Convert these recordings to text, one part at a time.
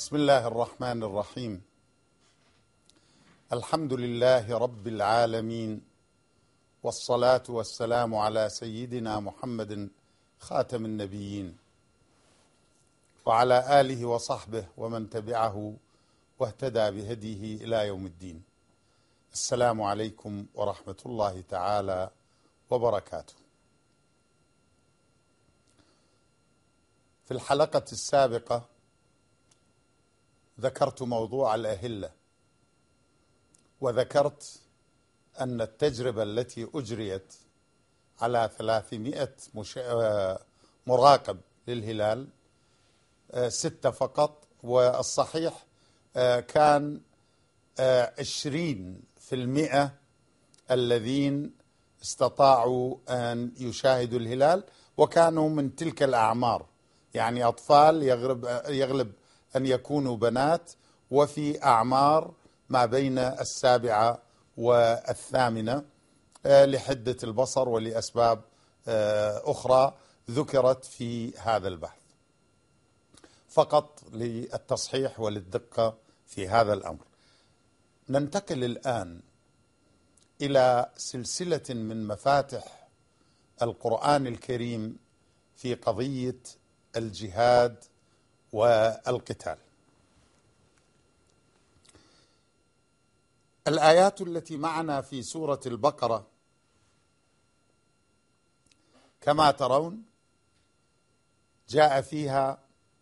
بسم الله الرحمن الرحيم. الحمد لله رب العالمين، والصلاة والسلام على سيدنا محمد خاتم النبيين، وعلى آله وصحبه ومن تبعه واهتدى بهديه إلى يوم الدين. السلام عليكم ورحمة الله تعالى وبركاته. في الحلقة السابقة ذكرت موضوع الأهلة، وذكرت أن التجربة التي أجريت على 300 مراقب للهلال 6 فقط، والصحيح كان 20% الذين استطاعوا أن يشاهدوا الهلال، وكانوا من تلك الأعمار، يعني أطفال يغلب أن يكونوا بنات، وفي أعمار ما بين 7 و8 لحدة البصر ولأسباب أخرى ذكرت في هذا البحث، فقط للتصحيح وللدقة في هذا الأمر. ننتقل الآن إلى سلسلة من مفاتح القرآن الكريم في قضية الجهاد والقتال. الآيات التي معنا في سورة البقرة كما ترون جاء فيها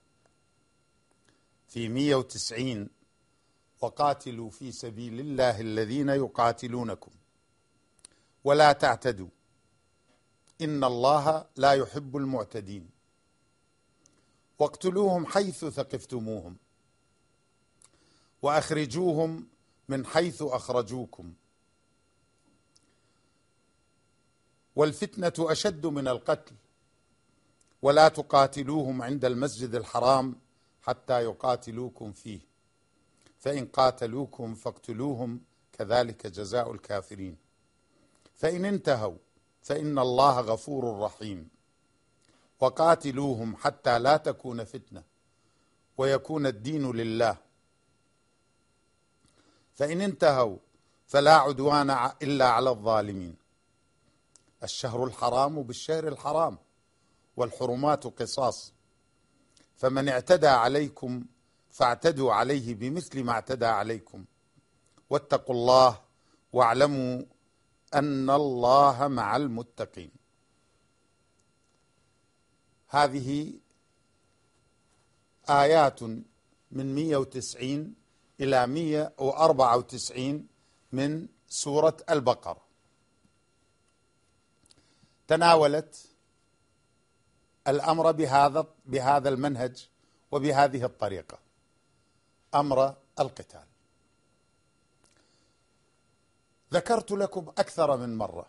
في 190: وقاتلوا في سبيل الله الذين يقاتلونكم ولا تعتدوا إن الله لا يحب المعتدين، واقتلوهم حيث ثقفتموهم وأخرجوهم من حيث أخرجوكم والفتنة أشد من القتل ولا تقاتلوهم عند المسجد الحرام حتى يقاتلوكم فيه فإن قاتلوكم فاقتلوهم كذلك جزاء الكافرين فإن انتهوا فإن الله غفور رحيم وقاتلوهم حتى لا تكون فتنة ويكون الدين لله فإن انتهوا فلا عدوان إلا على الظالمين. الشهر الحرام بالشهر الحرام والحرمات قصاص، فمن اعتدى عليكم فاعتدوا عليه بمثل ما اعتدى عليكم واتقوا الله واعلموا أن الله مع المتقين. هذه آيات من 190 إلى 194 من سورة البقرة، تناولت الأمر بهذا المنهج وبهذه الطريقة، أمر القتال. ذكرت لكم أكثر من مرة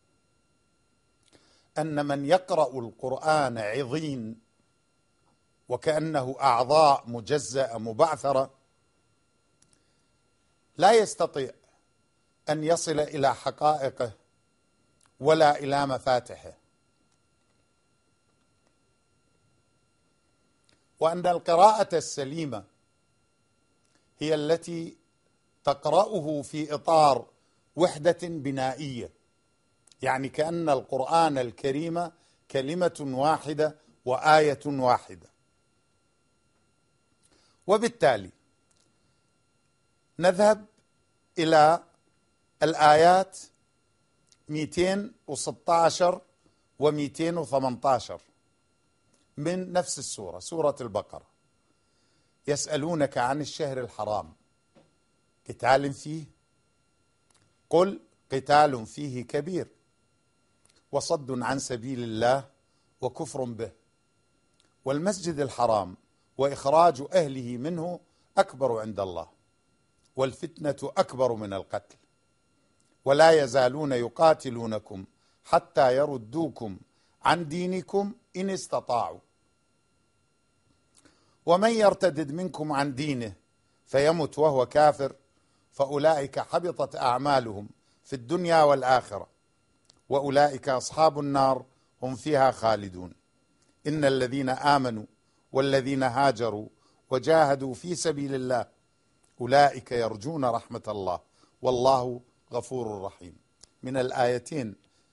أن من يقرأ القرآن عظيم وكأنه أعضاء مجزأة مبعثرة لا يستطيع أن يصل إلى حقائقه ولا إلى مفاتحه، وأن القراءة السليمة هي التي تقرأه في إطار وحدة بنائية، يعني كأن القرآن الكريم كلمة واحدة وآية واحدة. وبالتالي نذهب إلى الآيات 216 و218 من نفس السورة، سورة البقرة. يسألونك عن الشهر الحرام قتال فيه قل قتال فيه كبير وصد عن سبيل الله وكفر به والمسجد الحرام وإخراج أهله منه أكبر عند الله والفتنة أكبر من القتل ولا يزالون يقاتلونكم حتى يردوكم عن دينكم إن استطاعوا ومن يرتدد منكم عن دينه فيمت وهو كافر فأولئك حبطت أعمالهم في الدنيا والآخرة وأولئك أصحاب النار هم فيها خالدون. إن الذين آمنوا والذين هاجروا وجاهدوا في سبيل الله أولئك يرجون رحمة الله والله غفور رحيم. من الآيتين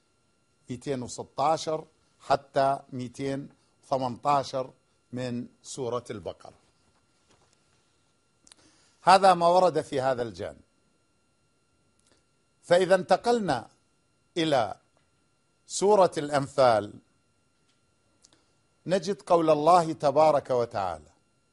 216 حتى 218 من سورة البقرة. هذا ما ورد في هذا الجانب. فإذا انتقلنا إلى سورة الأنفال نجد قول الله تبارك وتعالى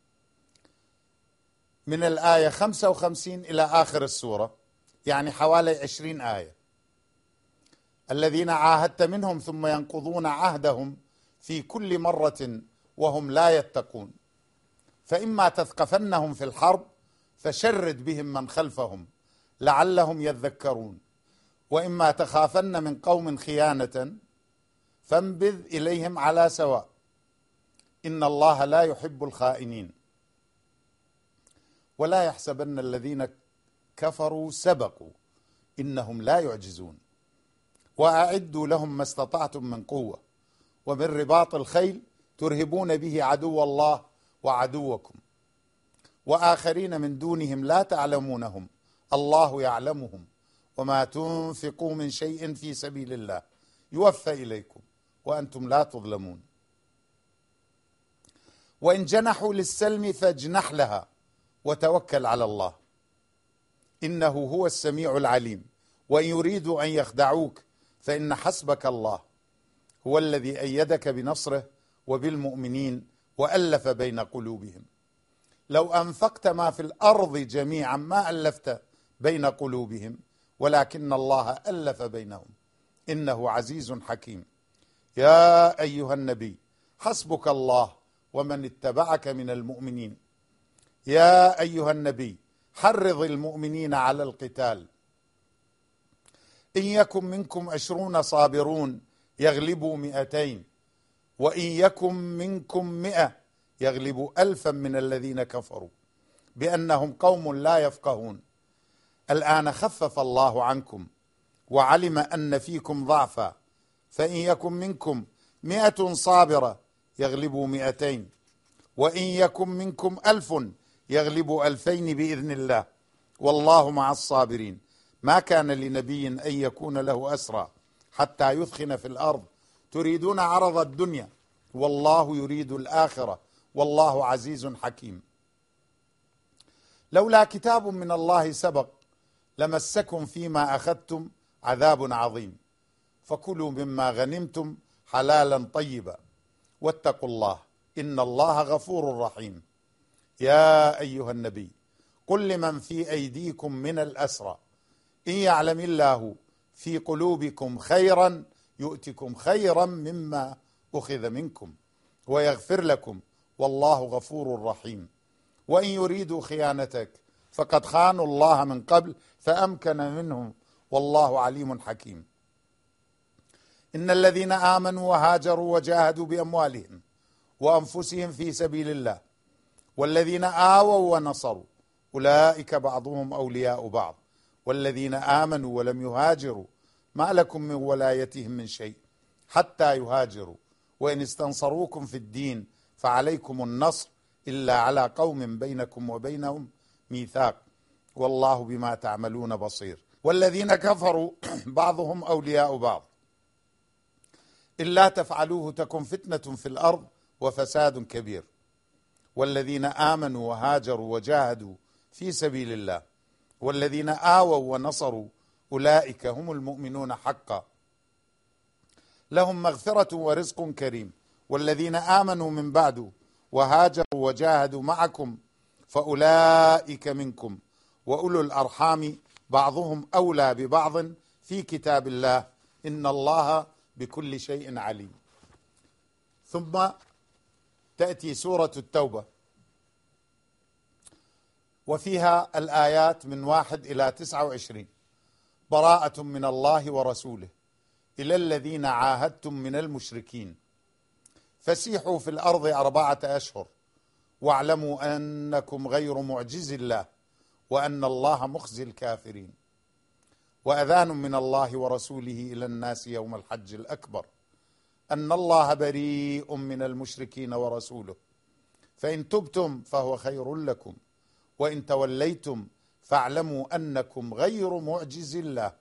من الآية 55 إلى آخر السورة، يعني حوالي 20 آية: الذين عاهدت منهم ثم ينقضون عهدهم في كل مرة وهم لا يتقون، فإما تثقفنهم في الحرب فشرد بهم من خلفهم لعلهم يذكرون، وإما تخافن من قوم خيانة فانبذ إليهم على سواء إن الله لا يحب الخائنين، ولا يحسبن الذين كفروا سبقوا إنهم لا يعجزون، وأعدوا لهم ما استطعتم من قوة ومن رباط الخيل ترهبون به عدو الله وعدوكم وآخرين من دونهم لا تعلمونهم الله يعلمهم وما تنفقوا من شيء في سبيل الله يوفى إليكم وأنتم لا تظلمون، وإن جنحوا للسلم فاجنح لها وتوكل على الله إنه هو السميع العليم، وإن يريدوا أن يخدعوك فإن حسبك الله هو الذي أيدك بنصره وبالمؤمنين وألف بين قلوبهم، لو أنفقت ما في الأرض جميعا ما ألفت بين قلوبهم ولكن الله ألف بينهم إنه عزيز حكيم. يا أيها النبي حسبك الله ومن اتبعك من المؤمنين. يا أيها النبي حرض المؤمنين على القتال، إن يكن منكم 20 صابرون يغلبوا 200، وإن يكن منكم 100 يغلبوا 1000 من الذين كفروا بأنهم قوم لا يفقهون. الآن خفف الله عنكم وعلم أن فيكم ضعفا، فإن يكن منكم 100 صابرة يغلبوا 200، وإن يكن منكم 1000 يغلبوا 2000 بإذن الله والله مع الصابرين. ما كان لنبي أن يكون له أسرى حتى يثخن في الأرض تريدون عرض الدنيا والله يريد الآخرة والله عزيز حكيم. لولا كتاب من الله سبق لمسكم فيما أخذتم عذاب عظيم، فكلوا مما غنمتم حلالا طيبا واتقوا الله إن الله غفور رحيم. يا أيها النبي قل لمن في أيديكم من الأسرى إن يعلم الله في قلوبكم خيرا يؤتكم خيرا مما أخذ منكم ويغفر لكم والله غفور رحيم. وإن يريدوا خيانتك فقد خانوا الله من قبل فأمكن منهم والله عليم حكيم. إن الذين آمنوا وهاجروا وجاهدوا بأموالهم وأنفسهم في سبيل الله والذين آووا ونصروا أولئك بعضهم أولياء بعض، والذين آمنوا ولم يهاجروا ما لكم من ولايتهم من شيء حتى يهاجروا، وإن استنصروكم في الدين فعليكم النصر إلا على قوم بينكم وبينهم ميثاق والله بما تعملون بصير. والذين كفروا بعضهم أولياء بعض إلا تفعلوه تكن فتنة في الأرض وفساد كبير. والذين آمنوا وهاجروا وجاهدوا في سبيل الله والذين آووا ونصروا أولئك هم المؤمنون حقا لهم مغفرة ورزق كريم. والذين آمنوا من بعد وهاجروا وجاهدوا معكم فأولئك منكم وأولو الأرحام بعضهم أولى ببعض في كتاب الله إن الله بكل شيء عليم. ثم تأتي سورة التوبة وفيها الآيات من 1 إلى 29: براءة من الله ورسوله إلى الذين عاهدتم من المشركين فسيحوا في الأرض 4 أشهر واعلموا أنكم غير معجز الله وأن الله مخزي الكافرين. وأذان من الله ورسوله إلى الناس يوم الحج الأكبر أن الله بريء من المشركين ورسوله فإن تبتم فهو خير لكم وإن توليتم فاعلموا أنكم غير معجز الله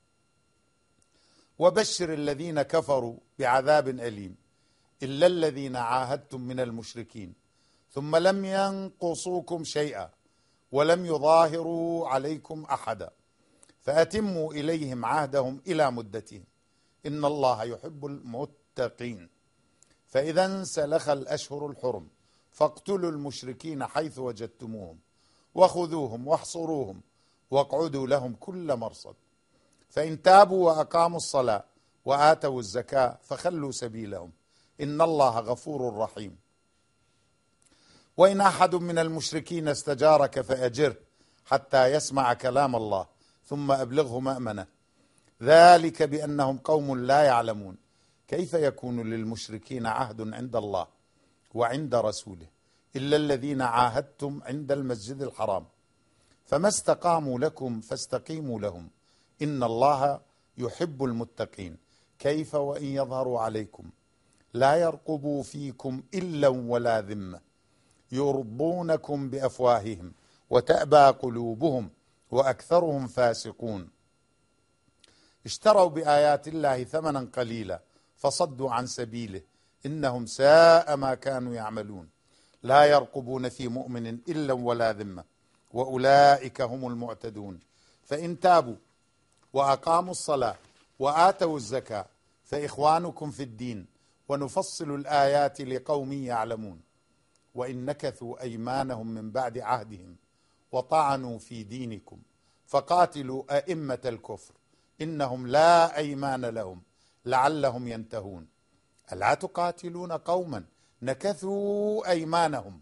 وبشر الذين كفروا بعذاب أليم إلا الذين عاهدتم من المشركين ثم لم ينقصوكم شيئا ولم يظاهروا عليكم أحدا فأتموا إليهم عهدهم إلى مدتهم إن الله يحب المتقين. فإذا انسلخ الأشهر الحرم فاقتلوا المشركين حيث وجدتموهم وخذوهم واحصروهم واقعدوا لهم كل مرصد فإن تابوا وأقاموا الصلاة وآتوا الزكاة فخلوا سبيلهم إن الله غفور رحيم. وإن أحد من المشركين استجارك فأجره حتى يسمع كلام الله ثم أبلغه مأمنه ذلك بأنهم قوم لا يعلمون كيف يكون للمشركين عهد عند الله وعند رسوله إلا الذين عاهدتم عند المسجد الحرام فما استقاموا لكم فاستقيموا لهم إن الله يحب المتقين. كيف وإن يظهروا عليكم لا يرقبوا فيكم إلا ولا ذمة يرضونكم بأفواههم وتأبى قلوبهم وأكثرهم فاسقون اشتروا بآيات الله ثمنا قليلا فصدوا عن سبيله إنهم ساء ما كانوا يعملون لا يرقبون في مؤمن إلا ولا ذمة وأولئك هم المعتدون. فإن تابوا وأقاموا الصلاة وآتوا الزكاة فإخوانكم في الدين ونفصل الآيات لقوم يعلمون. وإن نكثوا أيمانهم من بعد عهدهم وطعنوا في دينكم فقاتلوا أئمة الكفر إنهم لا أيمان لهم لعلهم ينتهون. ألا تقاتلون قوما نكثوا أيمانهم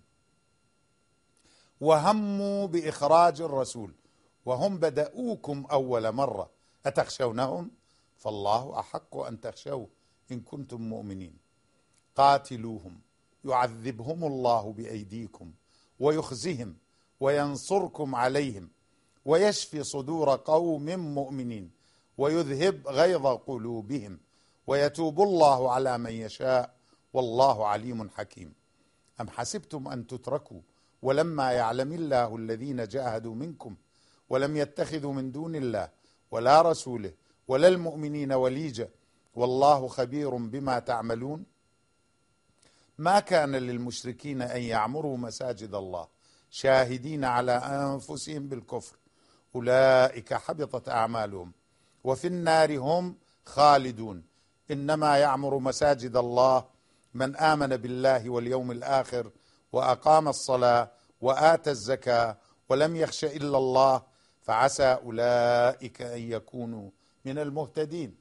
وهموا بإخراج الرسول وهم بدأوكم أول مرة أتخشونهم فالله أحق أن تخشوه إن كنتم مؤمنين. قاتلوهم يعذبهم الله بأيديكم ويخزهم وينصركم عليهم ويشفي صدور قوم مؤمنين ويذهب غيظ قلوبهم ويتوب الله على من يشاء والله عليم حكيم. أم حسبتم أن تتركوا ولما يعلم الله الذين جاهدوا منكم ولم يتخذوا من دون الله ولا رسوله ولا المؤمنين وليجة والله خبير بما تعملون. ما كان للمشركين أن يعمروا مساجد الله شاهدين على أنفسهم بالكفر أولئك حبطت أعمالهم وفي النار هم خالدون. إنما يعمر مساجد الله من آمن بالله واليوم الآخر وأقام الصلاة وآتى الزكاة ولم يخش إلا الله فعسى أولئك أن يكونوا من المهتدين.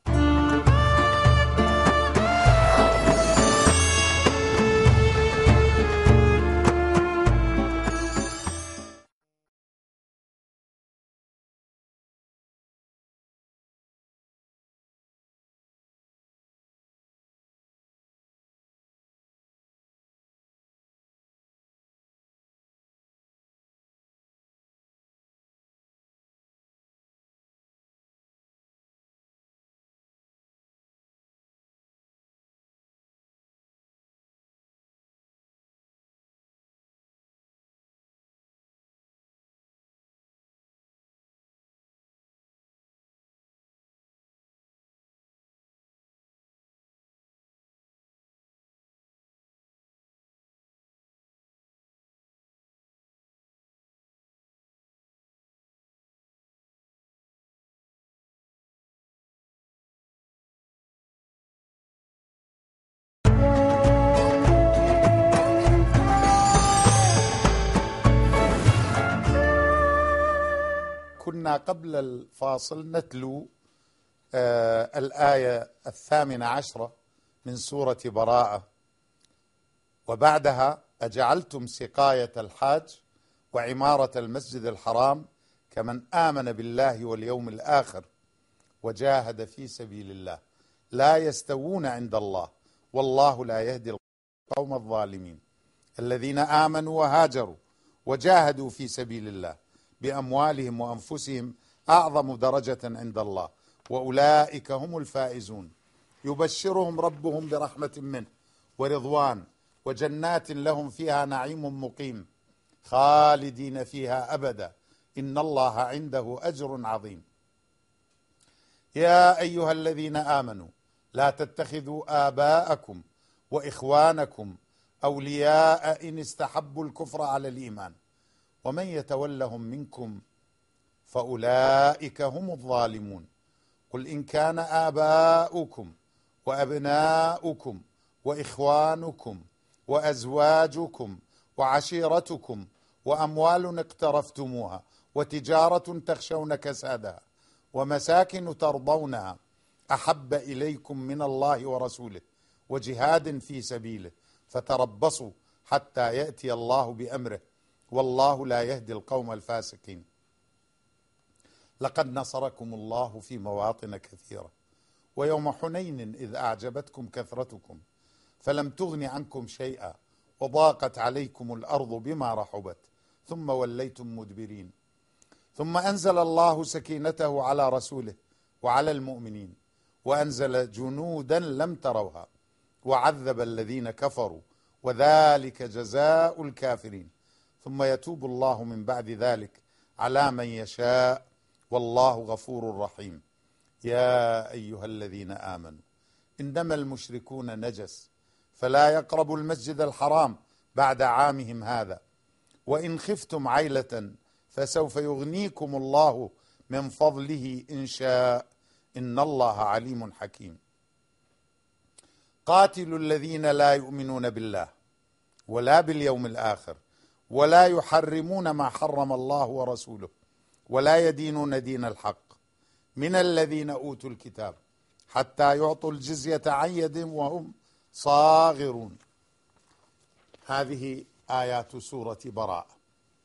كنا قبل الفاصل نتلو الآية 18 من سورة براءة وبعدها أجعلتم سقاية الحاج وعمارة المسجد الحرام كمن آمن بالله واليوم الآخر وجاهد في سبيل الله لا يستوون عند الله والله لا يهدي القوم الظالمين. الذين آمنوا وهاجروا وجاهدوا في سبيل الله بأموالهم وأنفسهم أعظم درجة عند الله وأولئك هم الفائزون. يبشرهم ربهم برحمة منه ورضوان وجنات لهم فيها نعيم مقيم خالدين فيها أبدا إن الله عنده أجر عظيم. يا أيها الذين آمنوا لا تتخذوا آباءكم وإخوانكم أولياء إن استحبوا الكفر على الإيمان ومن يتولهم منكم فأولئك هم الظالمون. قل إن كان آباؤكم وأبناؤكم وإخوانكم وأزواجكم وعشيرتكم وأموال اقترفتموها وتجارة تخشون كسادها ومساكن ترضونها أحب إليكم من الله ورسوله وجهاد في سبيله فتربصوا حتى يأتي الله بأمره والله لا يهدي القوم الفاسقين. لقد نصركم الله في مواطن كثيرة ويوم حنين إذ أعجبتكم كثرتكم فلم تغن عنكم شيئا وضاقت عليكم الأرض بما رحبت ثم وليتم مدبرين. ثم أنزل الله سكينته على رسوله وعلى المؤمنين وأنزل جنودا لم تروها وعذب الذين كفروا وذلك جزاء الكافرين. ثم يتوب الله من بعد ذلك على من يشاء والله غفور رحيم. يا أيها الذين آمنوا إنما المشركون نجس فلا يقربوا المسجد الحرام بعد عامهم هذا وإن خفتم عيلة فسوف يغنيكم الله من فضله إن شاء إن الله عليم حكيم. قاتلوا الذين لا يؤمنون بالله ولا باليوم الآخر ولا يحرمون ما حرم الله ورسوله ولا يدينون دين الحق من الذين أوتوا الكتاب حتى يعطوا الجزية عن يد وهم صاغرون. هذه آيات سورة براءة.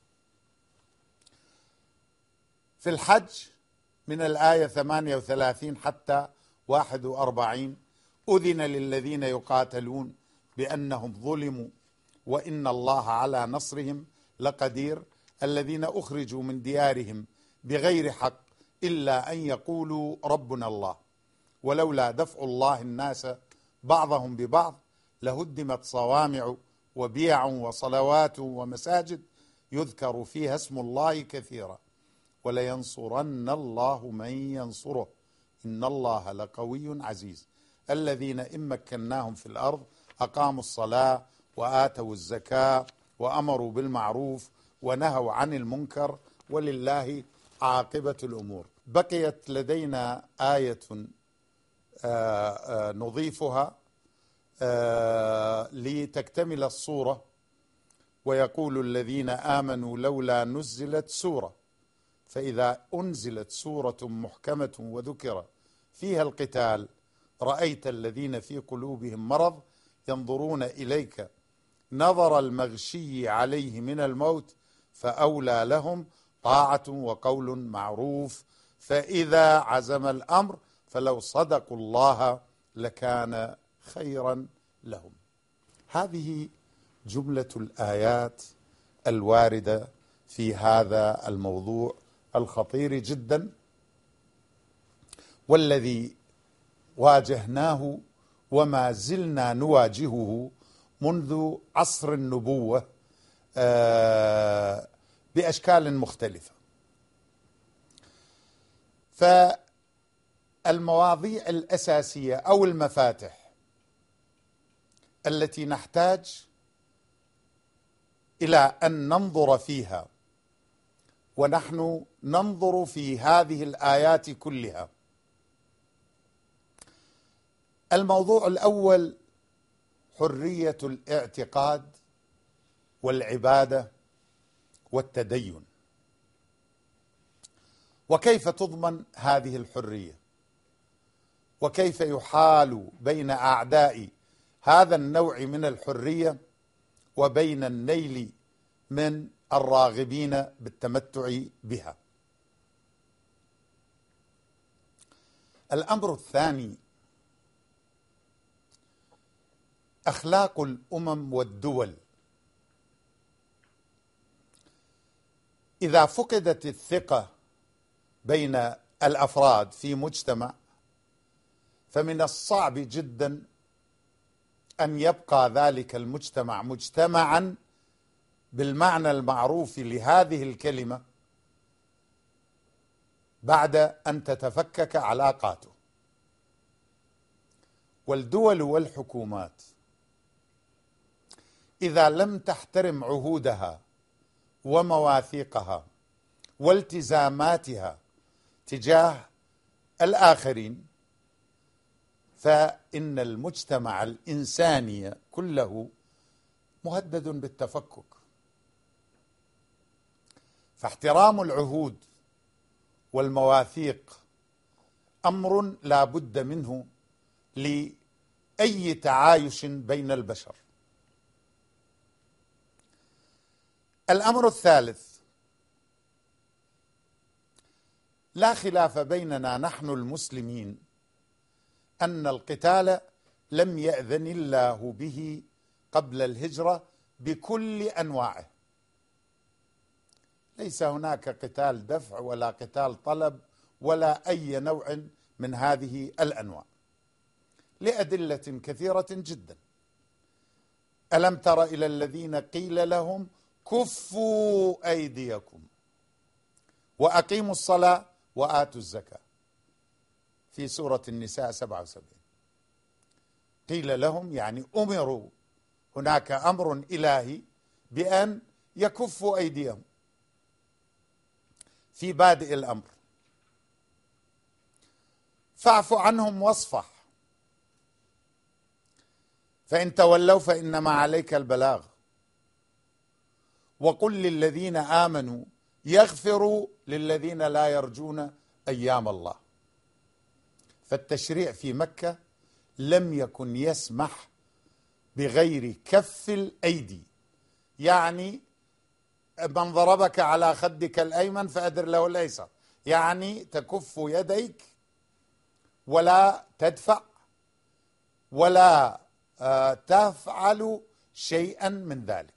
في الحج من الآية 38 حتى 41 أذن للذين يقاتلون بأنهم ظلموا وإن الله على نصرهم لقدير الذين أخرجوا من ديارهم بغير حق إلا أن يقولوا ربنا الله ولولا دفع الله الناس بعضهم ببعض لهدمت صوامع وبيع وصلوات ومساجد يذكر فيها اسم الله كثيرا ولينصرن الله من ينصره إن الله لقوي عزيز. الذين إن مكناهم في الأرض أقاموا الصلاة وآتوا الزكاة وأمروا بالمعروف ونهوا عن المنكر ولله عاقبة الأمور. بقيت لدينا آية نضيفها لتكتمل الصورة. ويقول الذين آمنوا لولا نزلت سورة فإذا أنزلت سورة محكمة وذكر فيها القتال رأيت الذين في قلوبهم مرض ينظرون إليك نظر المغشي عليه من الموت فأولى لهم طاعة وقول معروف فإذا عزم الأمر فلو صدقوا الله لكان خيرا لهم. هذه جملة الآيات الواردة في هذا الموضوع الخطير جدا والذي واجهناه وما زلنا نواجهه منذ عصر النبوة بأشكال مختلفة. فالمواضيع الأساسية أو المفاتح التي نحتاج إلى أن ننظر فيها ونحن ننظر في هذه الآيات كلها. الموضوع الأول حرية الاعتقاد والعبادة والتدين، وكيف تضمن هذه الحرية، وكيف يحال بين أعداء هذا النوع من الحرية وبين النيل من الراغبين بالتمتع بها. الأمر الثاني أخلاق الأمم والدول. إذا فقدت الثقة بين الأفراد في مجتمع فمن الصعب جدا أن يبقى ذلك المجتمع مجتمعا بالمعنى المعروف لهذه الكلمة بعد أن تتفكك علاقاته. والدول والحكومات إذا لم تحترم عهودها ومواثيقها والتزاماتها تجاه الآخرين فإن المجتمع الإنساني كله مهدد بالتفكك. فاحترام العهود والمواثيق أمر لا بد منه لأي تعايش بين البشر. الأمر الثالث، لا خلاف بيننا نحن المسلمين أن القتال لم يأذن الله به قبل الهجرة بكل أنواعه. ليس هناك قتال دفع ولا قتال طلب ولا أي نوع من هذه الأنواع لأدلة كثيرة جدا. ألم تر إلى الذين قيل لهم كفوا أيديكم وأقيموا الصلاة وآتوا الزكاة في سورة النساء 77. قيل لهم يعني أمروا، هناك أمر إلهي بأن يكفوا أيديهم في بادئ الأمر. فاعف عنهم واصفح، فإن تولوا فإنما عليك البلاغ، وقل للذين آمنوا يغفروا للذين لا يرجون أيام الله. فالتشريع في مكة لم يكن يسمح بغير كف الأيدي، يعني من ضربك على خدك الأيمن فأدر له الأيسر، يعني تكف يديك ولا تدفع ولا تفعل شيئا من ذلك.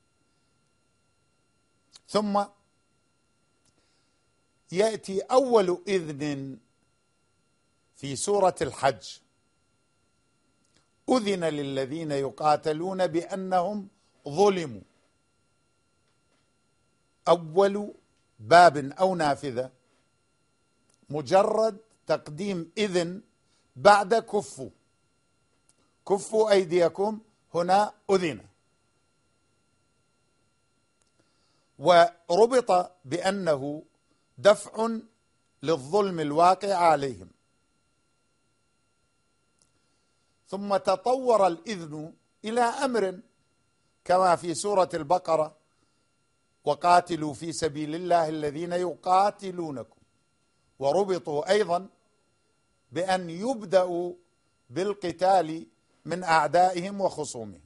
ثم يأتي أول إذن في سورة الحج: أذن للذين يقاتلون بأنهم ظلموا. أول باب أو نافذة مجرد تقديم إذن بعد كفوا أيديكم، هنا أذن، وربط بأنه دفع للظلم الواقع عليهم. ثم تطور الإذن إلى أمر كما في سورة البقرة: وقاتلوا في سبيل الله الذين يقاتلونكم، وربطوا أيضا بأن يبدأوا بالقتال من أعدائهم وخصومهم.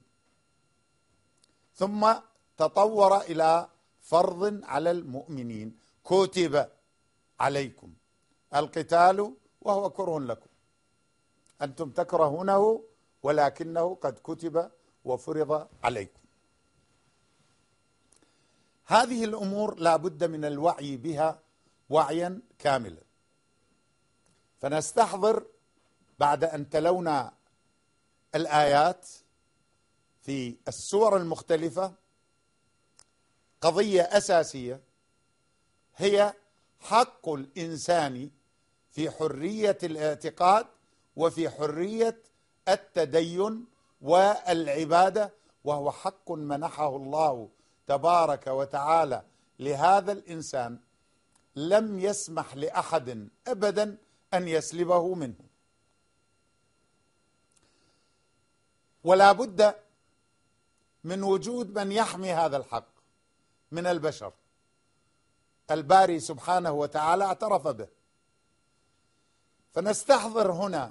ثم تطور إلى فرض على المؤمنين: كتب عليكم القتال وهو كره لكم، أنتم تكرهونه ولكنه قد كتب وفرض عليكم. هذه الأمور لا بد من الوعي بها وعيا كاملا. فنستحضر بعد أن تلونا الآيات في السور المختلفة قضية أساسية، هي حق الإنسان في حرية الاعتقاد وفي حرية التدين والعبادة، وهو حق منحه الله تبارك وتعالى لهذا الإنسان لم يسمح لأحد أبدا أن يسلبه منه. ولا بد من وجود من يحمي هذا الحق من البشر. الباري سبحانه وتعالى اعترف به. فنستحضر هنا: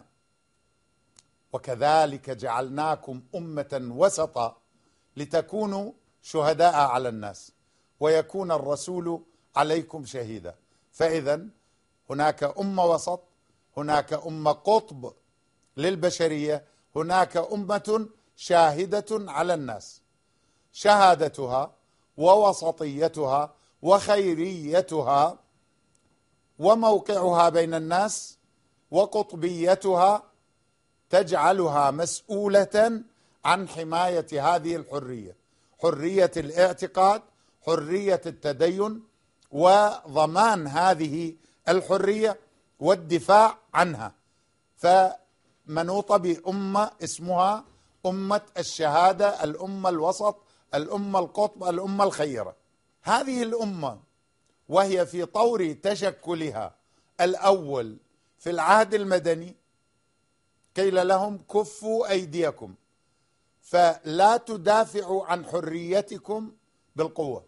وكذلك جعلناكم أمة وسطا لتكونوا شهداء على الناس ويكون الرسول عليكم شهيدا. فإذا هناك أمة وسط، هناك أمة قطب للبشرية، هناك أمة شاهدة على الناس. شهادتها ووسطيتها وخيريتها وموقعها بين الناس وقطبيتها تجعلها مسؤولة عن حماية هذه الحرية، حرية الاعتقاد، حرية التدين، وضمان هذه الحرية والدفاع عنها، فمنوطة بأمة اسمها أمة الشهادة، الأمة الوسط، الأمة القطب، الأمة الخيرة. هذه الأمة وهي في طور تشكلها الأول في العهد المدني قيل لهم كفوا أيديكم، فلا تدافعوا عن حريتكم بالقوة،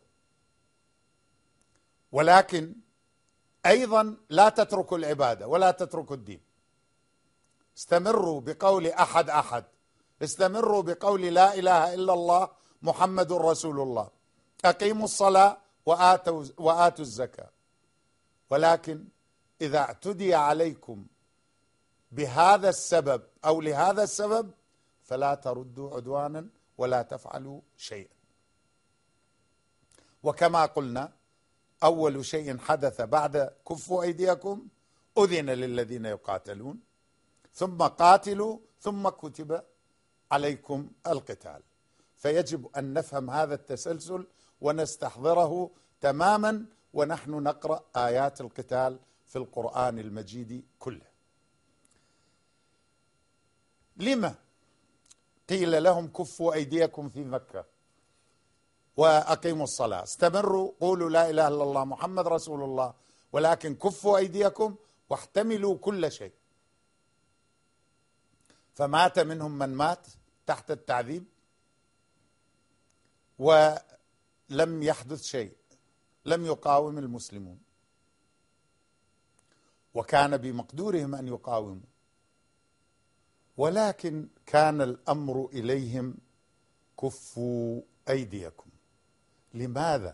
ولكن أيضا لا تتركوا العبادة ولا تتركوا الدين. استمروا بقول أحد أحد، استمروا بقول لا إله إلا الله محمد رسول الله، أقيموا الصلاة وآتوا الزكاة. ولكن إذا اعتدي عليكم بهذا السبب أو لهذا السبب فلا تردوا عدوانا ولا تفعلوا شيئا. وكما قلنا أول شيء حدث بعد كفوا أيديكم أذن للذين يقاتلون، ثم قاتلوا، ثم كتب عليكم القتال. فيجب أن نفهم هذا التسلسل ونستحضره تماما ونحن نقرأ آيات القتال في القرآن المجيد كله. لما قيل لهم كفوا أيديكم في مكة وأقيموا الصلاة؟ استمروا، قولوا لا إله إلا الله محمد رسول الله، ولكن كفوا أيديكم واحتملوا كل شيء. فمات منهم من مات تحت التعذيب ولم يحدث شيء، لم يقاوم المسلمون، وكان بمقدورهم أن يقاوموا، ولكن كان الأمر إليهم كفوا أيديكم. لماذا؟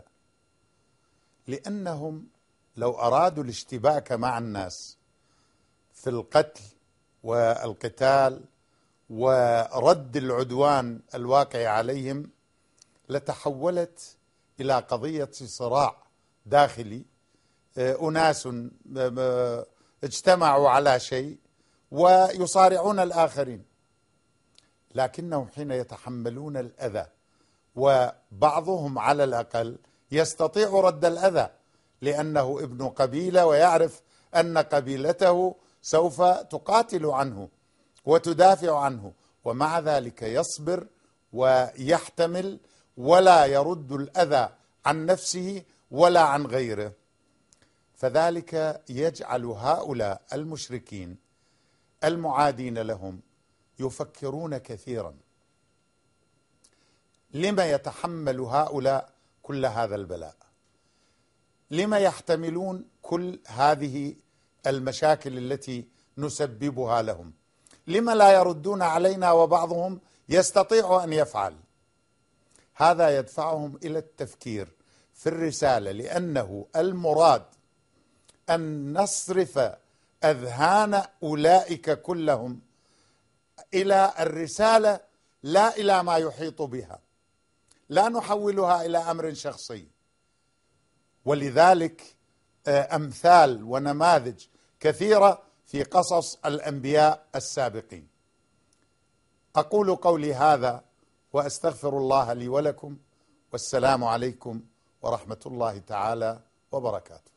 لأنهم لو أرادوا الاشتباك مع الناس في القتل والقتال ورد العدوان الواقع عليهم لتحولت إلى قضية صراع داخلي، أناس اجتمعوا على شيء ويصارعون الآخرين. لكنهم حين يتحملون الأذى وبعضهم على الأقل يستطيع رد الأذى لأنه ابن قبيلة ويعرف أن قبيلته سوف تقاتل عنه وتدافع عنه، ومع ذلك يصبر ويحتمل ولا يرد الأذى عن نفسه ولا عن غيره. فذلك يجعل هؤلاء المشركين المعادين لهم يفكرون كثيرا، لما يتحمل هؤلاء كل هذا البلاء؟ لما يحتملون كل هذه المشاكل التي نسببها لهم؟ لما لا يردون علينا وبعضهم يستطيع أن يفعل؟ هذا يدفعهم إلى التفكير في الرسالة، لأنه المراد أن نصرف أذهان أولئك كلهم إلى الرسالة لا إلى ما يحيط بها، لا نحولها إلى أمر شخصي. ولذلك أمثال ونماذج كثيرة في قصص الأنبياء السابقين. أقول قولي هذا وأستغفر الله لي ولكم، والسلام عليكم ورحمة الله تعالى وبركاته.